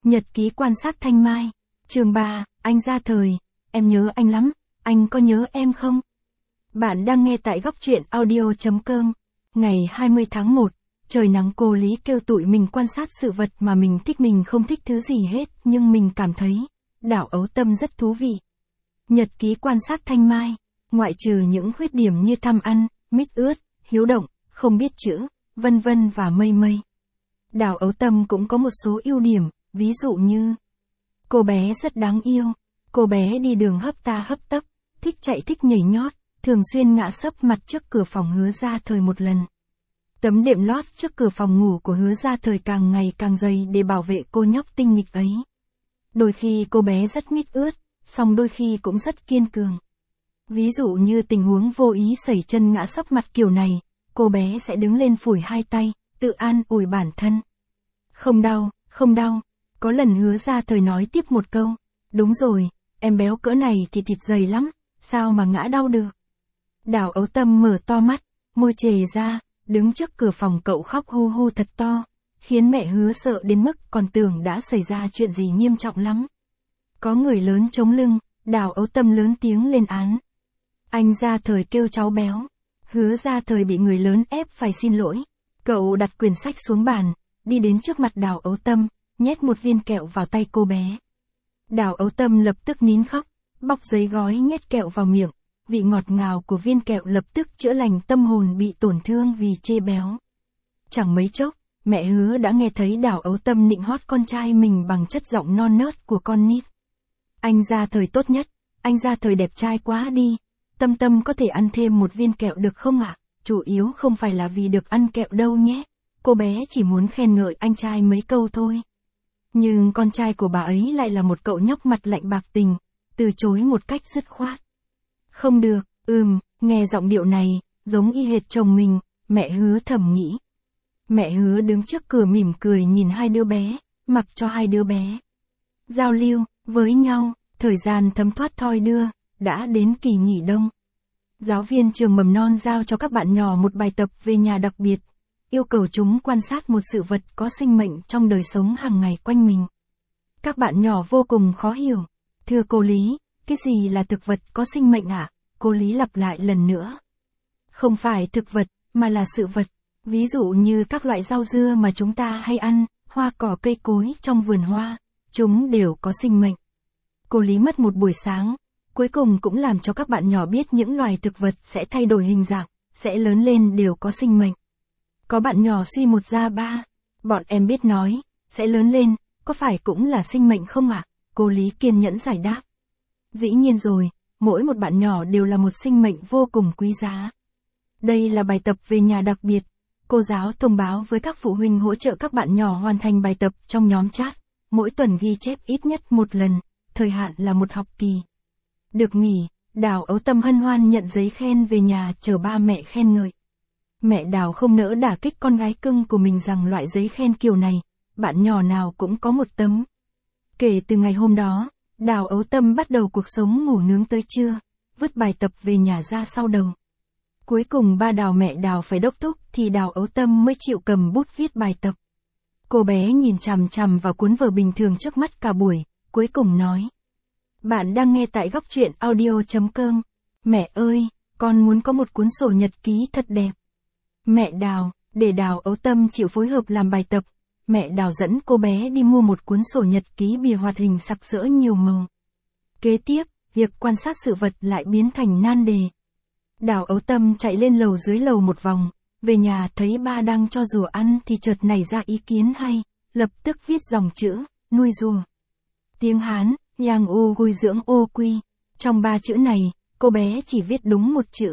Nhật ký quan sát Thanh Mai. Chương 3, anh ra thời. Em nhớ anh lắm, anh có nhớ em không? Bạn đang nghe tại góc truyện audio.com. Ngày 20 tháng 1, trời nắng, cô Lý kêu tụi mình quan sát sự vật mà mình thích. Mình không thích thứ gì hết, nhưng mình cảm thấy đảo ấu tâm rất thú vị. Nhật ký quan sát Thanh Mai. Ngoại trừ những khuyết điểm như tham ăn, mít ướt, hiếu động, không biết chữ, vân vân và mây mây, đảo ấu tâm cũng có một số ưu điểm, ví dụ như cô bé rất đáng yêu. Cô bé đi đường hấp ta hấp tấp, thích chạy thích nhảy nhót, thường xuyên ngã sấp mặt trước cửa phòng Hứa Gia Thời một lần. Tấm đệm lót trước cửa phòng ngủ của Hứa Gia Thời càng ngày càng dày để bảo vệ cô nhóc tinh nghịch ấy. Đôi khi cô bé rất mít ướt, song đôi khi cũng rất kiên cường. Ví dụ như tình huống vô ý sẩy chân ngã sấp mặt kiểu này, cô bé sẽ đứng lên phủi hai tay, tự an ủi bản thân. Không đau, không đau. Có lần Hứa Gia Thời nói tiếp một câu, đúng rồi, em béo cỡ này thì thịt dày lắm, sao mà ngã đau được. Đảo ấu tâm mở to mắt, môi chề ra, đứng trước cửa phòng cậu khóc hu hu thật to, khiến mẹ Hứa sợ đến mức còn tưởng đã xảy ra chuyện gì nghiêm trọng lắm. Có người lớn chống lưng, đảo ấu tâm lớn tiếng lên án. Anh Gia Thời kêu cháu béo. Hứa Gia Thời bị người lớn ép phải xin lỗi. Cậu đặt quyển sách xuống bàn, đi đến trước mặt đảo ấu tâm, nhét một viên kẹo vào tay cô bé. Đảo ấu tâm lập tức nín khóc, bọc giấy gói nhét kẹo vào miệng, vị ngọt ngào của viên kẹo lập tức chữa lành tâm hồn bị tổn thương vì chê béo. Chẳng mấy chốc, mẹ Hứa đã nghe thấy đảo ấu tâm nịnh hót con trai mình bằng chất giọng non nớt của con nít. Anh Gia Thời tốt nhất, anh Gia Thời đẹp trai quá đi, Tâm Tâm có thể ăn thêm một viên kẹo được không ạ? Chủ yếu không phải là vì được ăn kẹo đâu nhé, cô bé chỉ muốn khen ngợi anh trai mấy câu thôi. Nhưng con trai của bà ấy lại là một cậu nhóc mặt lạnh bạc tình, từ chối một cách dứt khoát. Không được, nghe giọng điệu này, giống y hệt chồng mình, mẹ Hứa thầm nghĩ. Mẹ Hứa đứng trước cửa mỉm cười nhìn hai đứa bé, mặc cho hai đứa bé giao lưu với nhau. Thời gian thấm thoát thoi đưa, đã đến kỳ nghỉ đông. Giáo viên trường mầm non giao cho các bạn nhỏ một bài tập về nhà đặc biệt, yêu cầu chúng quan sát một sự vật có sinh mệnh trong đời sống hàng ngày quanh mình. Các bạn nhỏ vô cùng khó hiểu. Thưa cô Lý, cái gì là thực vật có sinh mệnh ạ? Cô Lý lặp lại lần nữa. Không phải thực vật, mà là sự vật. Ví dụ như các loại rau dưa mà chúng ta hay ăn, hoa cỏ cây cối trong vườn hoa, chúng đều có sinh mệnh. Cô Lý mất một buổi sáng, cuối cùng cũng làm cho các bạn nhỏ biết những loài thực vật sẽ thay đổi hình dạng, sẽ lớn lên đều có sinh mệnh. Có bạn nhỏ suy một ra ba, bọn em biết nói, sẽ lớn lên, có phải cũng là sinh mệnh không ạ? Cô Lý kiên nhẫn giải đáp. Dĩ nhiên rồi, mỗi một bạn nhỏ đều là một sinh mệnh vô cùng quý giá. Đây là bài tập về nhà đặc biệt. Cô giáo thông báo với các phụ huynh hỗ trợ các bạn nhỏ hoàn thành bài tập trong nhóm chat, mỗi tuần ghi chép ít nhất một lần, thời hạn là một học kỳ. Được nghỉ, đảo ấu tâm hân hoan nhận giấy khen về nhà chờ ba mẹ khen ngợi. Mẹ Đào không nỡ đả kích con gái cưng của mình rằng loại giấy khen kiểu này, bạn nhỏ nào cũng có một tấm. Kể từ ngày hôm đó, đảo ấu tâm bắt đầu cuộc sống ngủ nướng tới trưa, vứt bài tập về nhà ra sau đầu. Cuối cùng ba Đào mẹ Đào phải đốc thúc thì đảo ấu tâm mới chịu cầm bút viết bài tập. Cô bé nhìn chằm chằm vào cuốn vở bình thường trước mắt cả buổi, cuối cùng nói. Bạn đang nghe tại góc truyện audio.com. Mẹ ơi, con muốn có một cuốn sổ nhật ký thật đẹp. Mẹ Đào, để đảo ấu tâm chịu phối hợp làm bài tập, mẹ Đào dẫn cô bé đi mua một cuốn sổ nhật ký bìa hoạt hình sặc sỡ nhiều màu. Kế tiếp, việc quan sát sự vật lại biến thành nan đề. Đảo ấu tâm chạy lên lầu dưới lầu một vòng, về nhà thấy ba đang cho rùa ăn thì chợt nảy ra ý kiến hay, lập tức viết dòng chữ, nuôi rùa. Tiếng Hán, yang u gui dưỡng ô quy. Trong ba chữ này, cô bé chỉ viết đúng một chữ.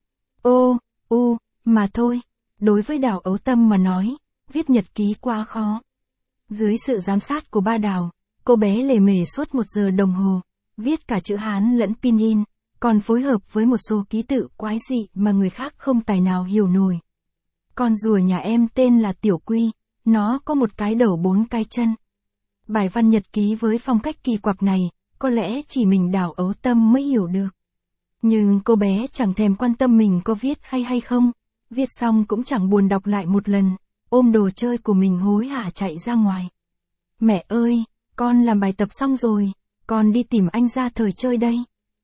Ô, u, mà thôi. Đối với đảo ấu tâm mà nói, viết nhật ký quá khó. Dưới sự giám sát của ba Đào, cô bé lề mề suốt 1 giờ đồng hồ, viết cả chữ Hán lẫn pinyin, còn phối hợp với một số ký tự quái dị mà người khác không tài nào hiểu nổi. Con rùa nhà em tên là Tiểu Quy, nó có một cái đầu 4 cái chân. Bài văn nhật ký với phong cách kỳ quặc này, có lẽ chỉ mình đảo ấu tâm mới hiểu được. Nhưng cô bé chẳng thèm quan tâm mình có viết hay không, viết xong cũng chẳng buồn đọc lại một lần, ôm đồ chơi của mình hối hả chạy ra ngoài. Mẹ ơi, con làm bài tập xong rồi, con đi tìm anh Gia Thời chơi đây.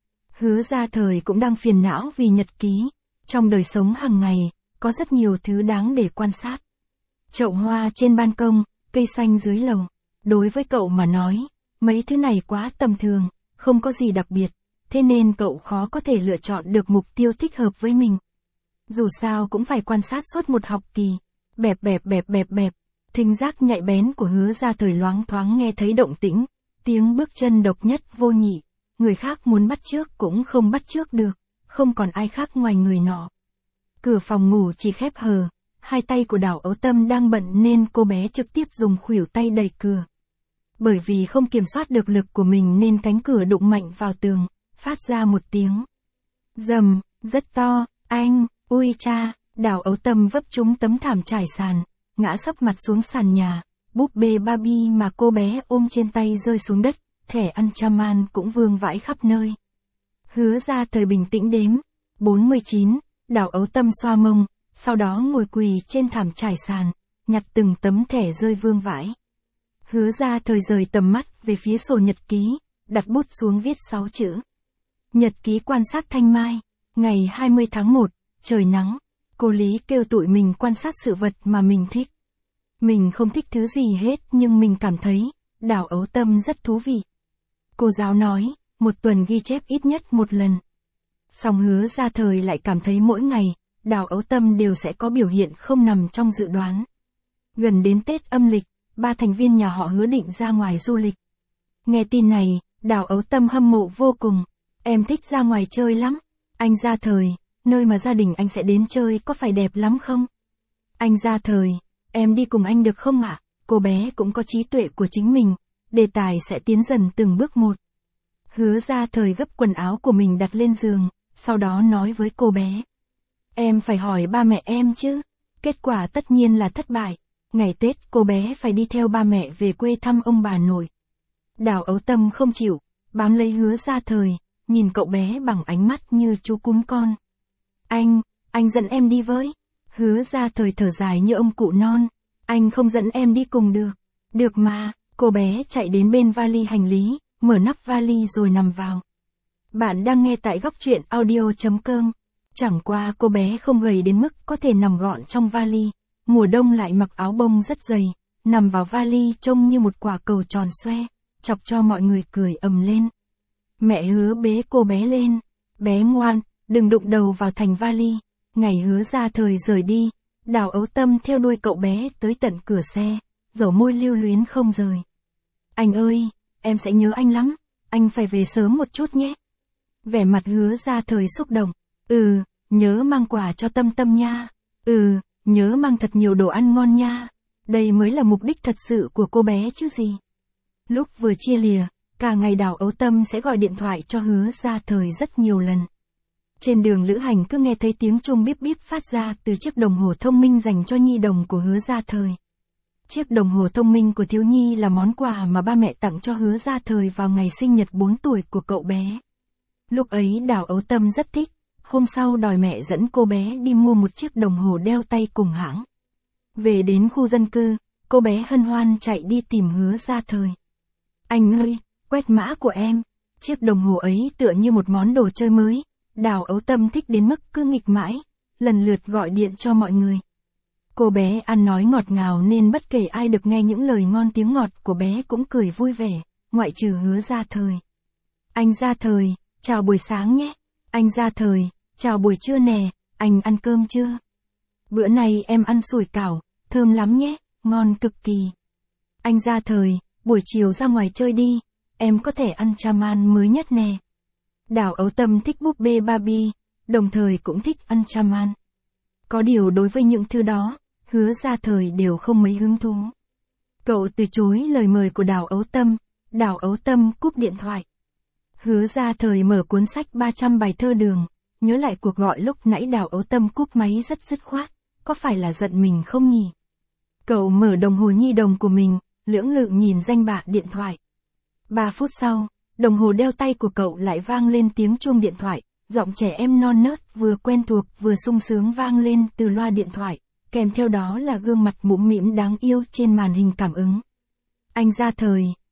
Hứa Gia Thời cũng đang phiền não vì nhật ký. Trong đời sống hàng ngày, có rất nhiều thứ đáng để quan sát. Chậu hoa trên ban công, cây xanh dưới lầu. Đối với cậu mà nói, mấy thứ này quá tầm thường, không có gì đặc biệt, thế nên cậu khó có thể lựa chọn được mục tiêu thích hợp với mình. Dù sao cũng phải quan sát suốt một học kỳ. Bẹp bẹp bẹp bẹp bẹp, thính giác nhạy bén của Hứa Gia Thời loáng thoáng nghe thấy động tĩnh, tiếng bước chân độc nhất vô nhị, người khác muốn bắt chước cũng không bắt chước được, không còn ai khác ngoài người nọ. Cửa phòng ngủ chỉ khép hờ, hai tay của Đào Ấu Tâm đang bận nên cô bé trực tiếp dùng khuỷu tay đẩy cửa. Bởi vì không kiểm soát được lực của mình nên cánh cửa đụng mạnh vào tường, phát ra một tiếng rầm, rất to, anh, ui cha, Đào Ấu Tâm vấp trúng tấm thảm trải sàn, ngã sấp mặt xuống sàn nhà, búp bê Barbie mà cô bé ôm trên tay rơi xuống đất, thẻ ăn chaman cũng vương vãi khắp nơi. Hứa Gia Thời bình tĩnh đếm, 49, Đào Ấu Tâm xoa mông, sau đó ngồi quỳ trên thảm trải sàn, nhặt từng tấm thẻ rơi vương vãi. Hứa Gia Thời rời tầm mắt về phía sổ nhật ký, đặt bút xuống viết 6 chữ. Nhật ký quan sát Thanh Mai, ngày 20 tháng 1, trời nắng, cô Lý kêu tụi mình quan sát sự vật mà mình thích. Mình không thích thứ gì hết nhưng mình cảm thấy, Đào Ấu Tâm rất thú vị. Cô giáo nói, một tuần ghi chép ít nhất một lần. Song Hứa Gia Thời lại cảm thấy mỗi ngày, Đào Ấu Tâm đều sẽ có biểu hiện không nằm trong dự đoán. Gần đến Tết âm lịch, 3 thành viên nhà họ Hứa định ra ngoài du lịch. Nghe tin này, Đào Ấu Tâm hâm mộ vô cùng. Em thích ra ngoài chơi lắm. Anh Gia Thời, nơi mà gia đình anh sẽ đến chơi có phải đẹp lắm không? Anh Gia Thời, em đi cùng anh được không ạ? Cô bé cũng có trí tuệ của chính mình, đề tài sẽ tiến dần từng bước một. Hứa Gia Thời gấp quần áo của mình đặt lên giường, sau đó nói với cô bé. Em phải hỏi ba mẹ em chứ. Kết quả tất nhiên là thất bại. Ngày Tết cô bé phải đi theo ba mẹ về quê thăm ông bà nội. Đào Ấu Tâm không chịu, bám lấy Hứa Gia Thời, nhìn cậu bé bằng ánh mắt như chú cún con. Anh dẫn em đi với. Hứa Gia Thời thở dài như ông cụ non. Anh không dẫn em đi cùng được. Được mà, cô bé chạy đến bên vali hành lý, mở nắp vali rồi nằm vào. Bạn đang nghe tại góc truyện audio.com. Chẳng qua cô bé không gầy đến mức có thể nằm gọn trong vali. Mùa đông lại mặc áo bông rất dày, nằm vào vali trông như một quả cầu tròn xoe, chọc cho mọi người cười ầm lên. Mẹ Hứa bế cô bé lên. Bé ngoan, đừng đụng đầu vào thành vali. Ngày Hứa Gia Thời rời đi, Đào Ấu Tâm theo đuôi cậu bé tới tận cửa xe, dầu môi lưu luyến không rời. Anh ơi, em sẽ nhớ anh lắm, anh phải về sớm một chút nhé. Vẻ mặt Hứa Gia Thời xúc động. Nhớ mang quà cho Tâm Tâm nha. Nhớ mang thật nhiều đồ ăn ngon nha. Đây mới là mục đích thật sự của cô bé chứ gì. Lúc vừa chia lìa, cả ngày Đào Ấu Tâm sẽ gọi điện thoại cho Hứa Gia Thời rất nhiều lần. Trên đường lữ hành cứ nghe thấy tiếng chuông bíp bíp phát ra từ chiếc đồng hồ thông minh dành cho nhi đồng của Hứa Gia Thời. Chiếc đồng hồ thông minh của thiếu nhi là món quà mà ba mẹ tặng cho Hứa Gia Thời vào ngày sinh nhật 4 tuổi của cậu bé. Lúc ấy Đào Ấu Tâm rất thích, hôm sau đòi mẹ dẫn cô bé đi mua một chiếc đồng hồ đeo tay cùng hãng. Về đến khu dân cư, cô bé hân hoan chạy đi tìm Hứa Gia Thời. Anh ơi, quét mã của em. Chiếc đồng hồ ấy tựa như một món đồ chơi mới. Đào Ấu Tâm thích đến mức cứ nghịch mãi, lần lượt gọi điện cho mọi người. Cô bé ăn nói ngọt ngào nên bất kể ai được nghe những lời ngon tiếng ngọt của bé cũng cười vui vẻ, ngoại trừ Hứa Gia Thời. Anh Gia Thời, chào buổi sáng nhé. Anh Gia Thời, chào buổi trưa nè, anh ăn cơm chưa? Bữa nay em ăn sủi cảo, thơm lắm nhé, ngon cực kỳ. Anh Gia Thời, buổi chiều ra ngoài chơi đi, em có thể ăn chaman mới nhất nè. Đào Ấu Tâm thích búp bê Barbie, đồng thời cũng thích ăn chaman. Có điều đối với những thứ đó, Hứa Gia Thời đều không mấy hứng thú. Cậu từ chối lời mời của Đào Ấu Tâm cúp điện thoại. Hứa Gia Thời mở cuốn sách 300 bài thơ đường, nhớ lại cuộc gọi lúc nãy Đào Ấu Tâm cúp máy rất dứt khoát, có phải là giận mình không nhỉ? Cậu mở đồng hồ nhi đồng của mình, lưỡng lự nhìn danh bạ điện thoại. 3 phút sau, đồng hồ đeo tay của cậu lại vang lên tiếng chuông điện thoại, giọng trẻ em non nớt vừa quen thuộc vừa sung sướng vang lên từ loa điện thoại, kèm theo đó là gương mặt mũm mĩm đáng yêu trên màn hình cảm ứng. Anh Gia Thời,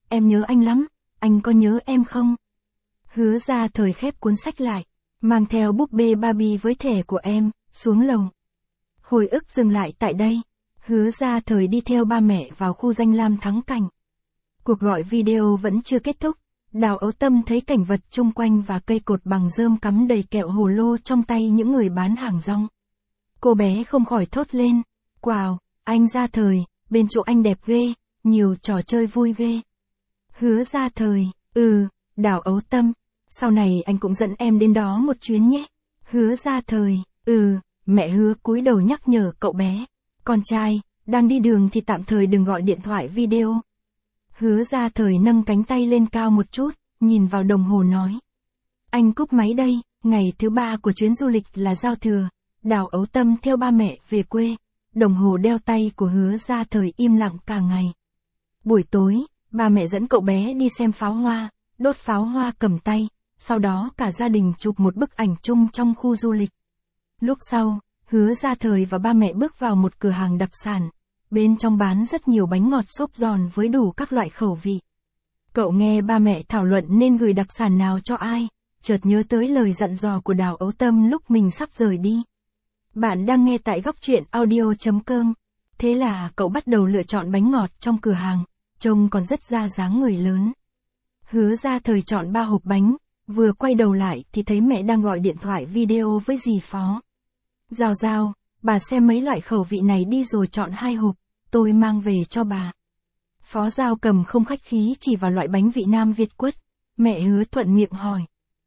em nhớ anh lắm, anh có nhớ em không? Hứa Gia Thời khép cuốn sách lại, mang theo búp bê Barbie với thẻ của em, xuống lầu. Hồi ức dừng lại tại đây, Hứa Gia Thời đi theo ba mẹ vào khu danh lam thắng cảnh. Cuộc gọi video vẫn chưa kết thúc, Đào Ấu Tâm thấy cảnh vật chung quanh và cây cột bằng rơm cắm đầy kẹo hồ lô trong tay những người bán hàng rong. Cô bé không khỏi thốt lên, wow, anh Gia Thời, bên chỗ anh đẹp ghê, nhiều trò chơi vui ghê. Hứa Gia Thời, Đào Ấu Tâm, sau này anh cũng dẫn em đến đó một chuyến nhé. Hứa Gia Thời, mẹ Hứa cúi đầu nhắc nhở cậu bé, con trai, đang đi đường thì tạm thời đừng gọi điện thoại video. Hứa Gia Thời nâng cánh tay lên cao một chút, nhìn vào đồng hồ nói. Anh cúp máy đây, ngày thứ 3 của chuyến du lịch là giao thừa, Đào Ấu Tâm theo ba mẹ về quê, đồng hồ đeo tay của Hứa Gia Thời im lặng cả ngày. Buổi tối, ba mẹ dẫn cậu bé đi xem pháo hoa, đốt pháo hoa cầm tay, sau đó cả gia đình chụp một bức ảnh chung trong khu du lịch. Lúc sau, Hứa Gia Thời và ba mẹ bước vào một cửa hàng đặc sản. Bên trong bán rất nhiều bánh ngọt xốp giòn với đủ các loại khẩu vị. Cậu nghe ba mẹ thảo luận nên gửi đặc sản nào cho ai, chợt nhớ tới lời dặn dò của Đào Ấu Tâm lúc mình sắp rời đi. Bạn đang nghe tại góc truyện audio.com. Thế là cậu bắt đầu lựa chọn bánh ngọt trong cửa hàng, trông còn rất ra dáng người lớn. Hứa Gia Thời chọn 3 hộp bánh, vừa quay đầu lại thì thấy mẹ đang gọi điện thoại video với dì Phó. Giao, bà xem mấy loại khẩu vị này đi rồi chọn 2 hộp, tôi mang về cho bà. Phó Giao Cầm không khách khí chỉ vào loại bánh vị Nam Việt quất, mẹ Hứa thuận miệng hỏi.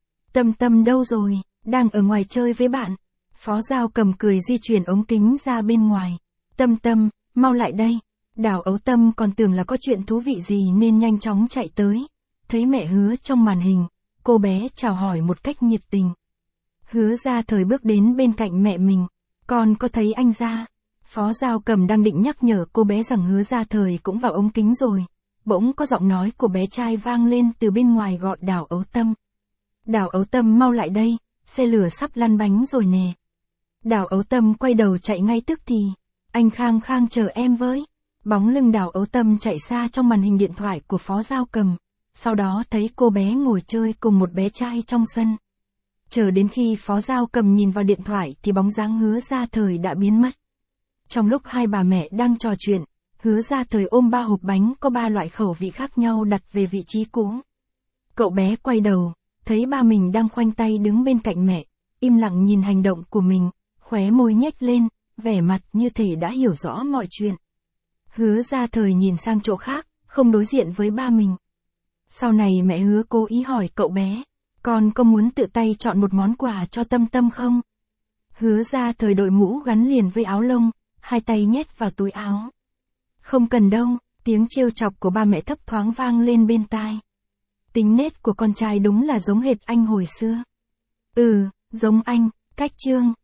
Tâm đâu rồi, đang ở ngoài chơi với bạn. Phó Giao Cầm cười di chuyển ống kính ra bên ngoài. Tâm, mau lại đây. Đào Ấu Tâm còn tưởng là có chuyện thú vị gì nên nhanh chóng chạy tới. Thấy mẹ Hứa trong màn hình, cô bé chào hỏi một cách nhiệt tình. Hứa Gia Thời bước đến bên cạnh mẹ mình. Con có thấy anh Gia? Phó Giao Cầm đang định nhắc nhở cô bé rằng Hứa Gia Thời cũng vào ống kính rồi. Bỗng có giọng nói của bé trai vang lên từ bên ngoài gọi Đào Ấu Tâm. Đào Ấu Tâm mau lại đây, xe lửa sắp lăn bánh rồi nè. Đào Ấu Tâm quay đầu chạy ngay tức thì. Anh Khang chờ em với. Bóng lưng Đào Ấu Tâm chạy xa trong màn hình điện thoại của Phó Giao Cầm. Sau đó thấy cô bé ngồi chơi cùng một bé trai trong sân. Chờ đến khi Phó Giao Cầm nhìn vào điện thoại thì bóng dáng Hứa Gia Thời đã biến mất. Trong lúc hai bà mẹ đang trò chuyện, Hứa Gia Thời ôm 3 hộp bánh có 3 loại khẩu vị khác nhau đặt về vị trí cũ. Cậu bé quay đầu, thấy ba mình đang khoanh tay đứng bên cạnh mẹ, im lặng nhìn hành động của mình, khóe môi nhếch lên, vẻ mặt như thể đã hiểu rõ mọi chuyện. Hứa Gia Thời nhìn sang chỗ khác, không đối diện với ba mình. Sau này mẹ Hứa cố ý hỏi cậu bé, con có muốn tự tay chọn một món quà cho Tâm không? Hứa Gia Thời đội mũ gắn liền với áo lông, 2 tay nhét vào túi áo. Không cần đâu, tiếng trêu chọc của ba mẹ thấp thoáng vang lên bên tai. Tính nết của con trai đúng là giống hệt anh hồi xưa. Giống anh, cách trương.